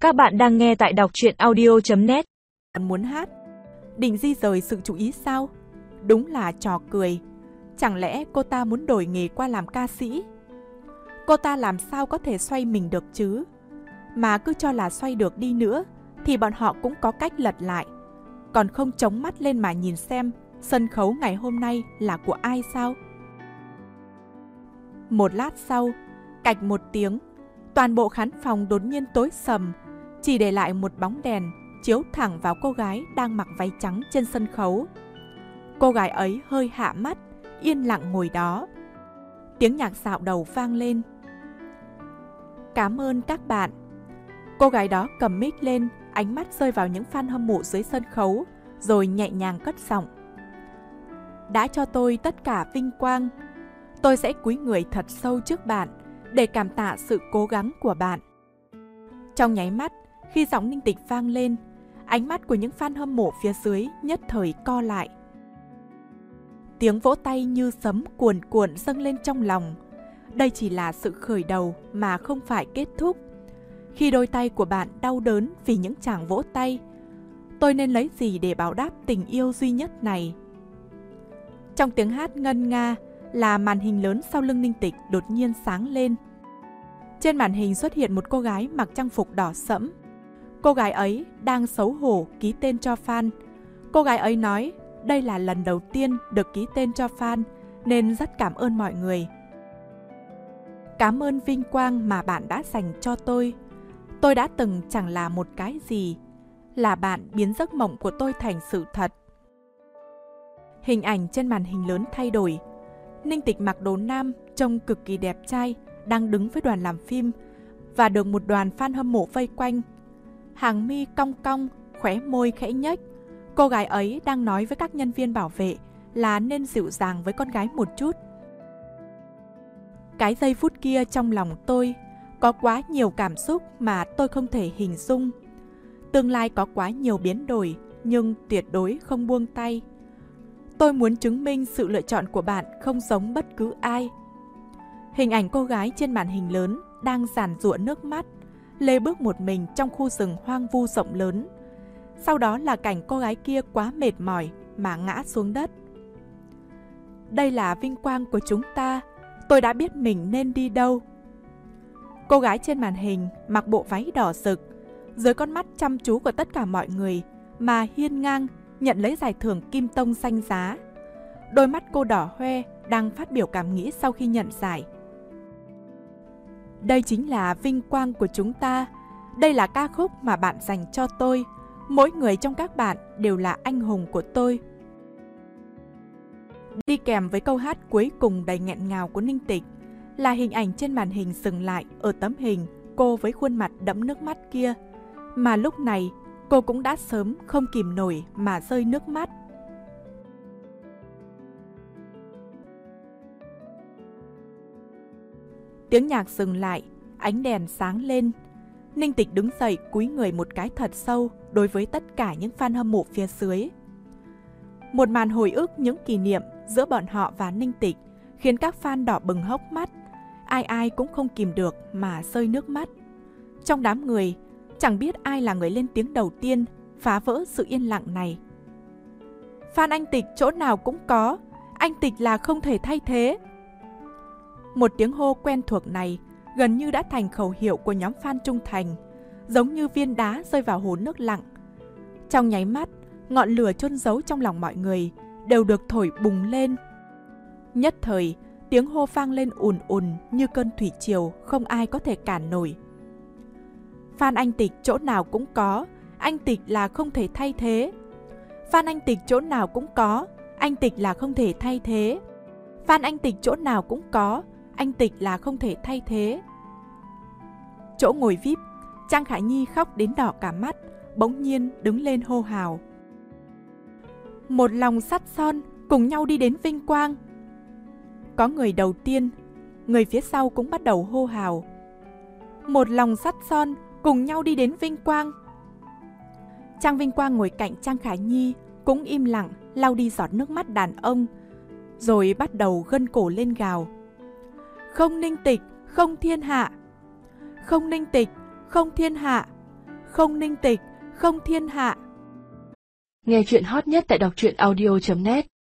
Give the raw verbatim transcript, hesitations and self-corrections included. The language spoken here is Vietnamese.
Các bạn đang nghe tại đọc truyện audio chấm net. Muốn hát, định di rời sự chú ý sao? Đúng là trò cười. Chẳng lẽ cô ta muốn đổi nghề qua làm ca sĩ? Cô ta làm sao có thể xoay mình được chứ? Mà cứ cho là xoay được đi nữa thì bọn họ cũng có cách lật lại. Còn không chống mắt lên mà nhìn xem sân khấu ngày hôm nay là của ai sao? Một lát sau, cạch một tiếng, toàn bộ khán phòng đột nhiên tối sầm, chỉ để lại một bóng đèn chiếu thẳng vào cô gái đang mặc váy trắng trên sân khấu. Cô gái ấy hơi hạ mắt, yên lặng ngồi đó. Tiếng nhạc dạo đầu vang lên. Cảm ơn các bạn. Cô gái đó cầm mic lên, ánh mắt rơi vào những fan hâm mộ dưới sân khấu, rồi nhẹ nhàng cất giọng. Đã cho tôi tất cả vinh quang. Tôi sẽ cúi người thật sâu trước bạn để cảm tạ sự cố gắng của bạn. Trong nháy mắt, khi giọng Ninh Tịch vang lên, ánh mắt của những fan hâm mộ phía dưới nhất thời co lại. Tiếng vỗ tay như sấm cuồn cuộn dâng lên trong lòng. Đây chỉ là sự khởi đầu mà không phải kết thúc. Khi đôi tay của bạn đau đớn vì những tràng vỗ tay, tôi nên lấy gì để báo đáp tình yêu duy nhất này? Trong tiếng hát ngân nga là màn hình lớn sau lưng Ninh Tịch đột nhiên sáng lên. Trên màn hình xuất hiện một cô gái mặc trang phục đỏ sẫm. Cô gái ấy đang xấu hổ ký tên cho fan. Cô gái ấy nói đây là lần đầu tiên được ký tên cho fan nên rất cảm ơn mọi người. Cảm ơn vinh quang mà bạn đã dành cho tôi. Tôi đã từng chẳng là một cái gì. Là bạn biến giấc mộng của tôi thành sự thật. Hình ảnh trên màn hình lớn thay đổi. Ninh Tịch mặc đồ nam trông cực kỳ đẹp trai, đang đứng với đoàn làm phim và được một đoàn fan hâm mộ vây quanh. Hàng mi cong cong, khóe môi khẽ nhếch. Cô gái ấy đang nói với các nhân viên bảo vệ là nên dịu dàng với con gái một chút. Cái giây phút kia trong lòng tôi có quá nhiều cảm xúc mà tôi không thể hình dung. Tương lai có quá nhiều biến đổi nhưng tuyệt đối không buông tay. Tôi muốn chứng minh sự lựa chọn của bạn không giống bất cứ ai. Hình ảnh cô gái trên màn hình lớn đang giàn giụa nước mắt, lê bước một mình trong khu rừng hoang vu rộng lớn. Sau đó là cảnh cô gái kia quá mệt mỏi mà ngã xuống đất. Đây là vinh quang của chúng ta. Tôi đã biết mình nên đi đâu. Cô gái trên màn hình mặc bộ váy đỏ rực, dưới con mắt chăm chú của tất cả mọi người mà hiên ngang nhận lấy giải thưởng Kim Tông danh giá. Đôi mắt cô đỏ hoe đang phát biểu cảm nghĩ sau khi nhận giải. Đây chính là vinh quang của chúng ta. Đây là ca khúc mà bạn dành cho tôi. Mỗi người trong các bạn đều là anh hùng của tôi. Đi kèm với câu hát cuối cùng đầy nghẹn ngào của Ninh Tịch là hình ảnh trên màn hình dừng lại ở tấm hình cô với khuôn mặt đẫm nước mắt kia. Mà lúc này cô cũng đã sớm không kìm nổi mà rơi nước mắt. Tiếng nhạc dừng lại, ánh đèn sáng lên. Ninh Tịch đứng dậy cúi người một cái thật sâu đối với tất cả những fan hâm mộ phía dưới. Một màn hồi ức những kỷ niệm giữa bọn họ và Ninh Tịch khiến các fan đỏ bừng hốc mắt. Ai ai cũng không kìm được mà rơi nước mắt. Trong đám người, chẳng biết ai là người lên tiếng đầu tiên phá vỡ sự yên lặng này. Fan anh Tịch chỗ nào cũng có, anh Tịch là không thể thay thế. Một tiếng hô quen thuộc này gần như đã thành khẩu hiệu của nhóm fan trung thành, giống như viên đá rơi vào hồ nước lặng. Trong nháy mắt, ngọn lửa chôn giấu trong lòng mọi người đều được thổi bùng lên. Nhất thời, tiếng hô vang lên ùn ùn như cơn thủy triều không ai có thể cản nổi. Fan anh Tịch chỗ nào cũng có, anh Tịch là không thể thay thế. Fan anh Tịch chỗ nào cũng có, anh Tịch là không thể thay thế. Fan anh Tịch chỗ nào cũng có, anh Tịch là không thể thay thế. Chỗ ngồi vi ai pi, Trang Khải Nhi khóc đến đỏ cả mắt, bỗng nhiên đứng lên hô hào. Một lòng sắt son, cùng nhau đi đến vinh quang. Có người đầu tiên, người phía sau cũng bắt đầu hô hào. Một lòng sắt son, cùng nhau đi đến vinh quang. Trang Vinh Quang ngồi cạnh Trang Khải Nhi cũng im lặng lau đi giọt nước mắt đàn ông, rồi bắt đầu gân cổ lên gào. Không Ninh Tịch, không thiên hạ. Không Ninh Tịch, không thiên hạ. không ninh tịch, không thiên hạ. Nghe chuyện hot nhất tại đọc truyện audio chấm net.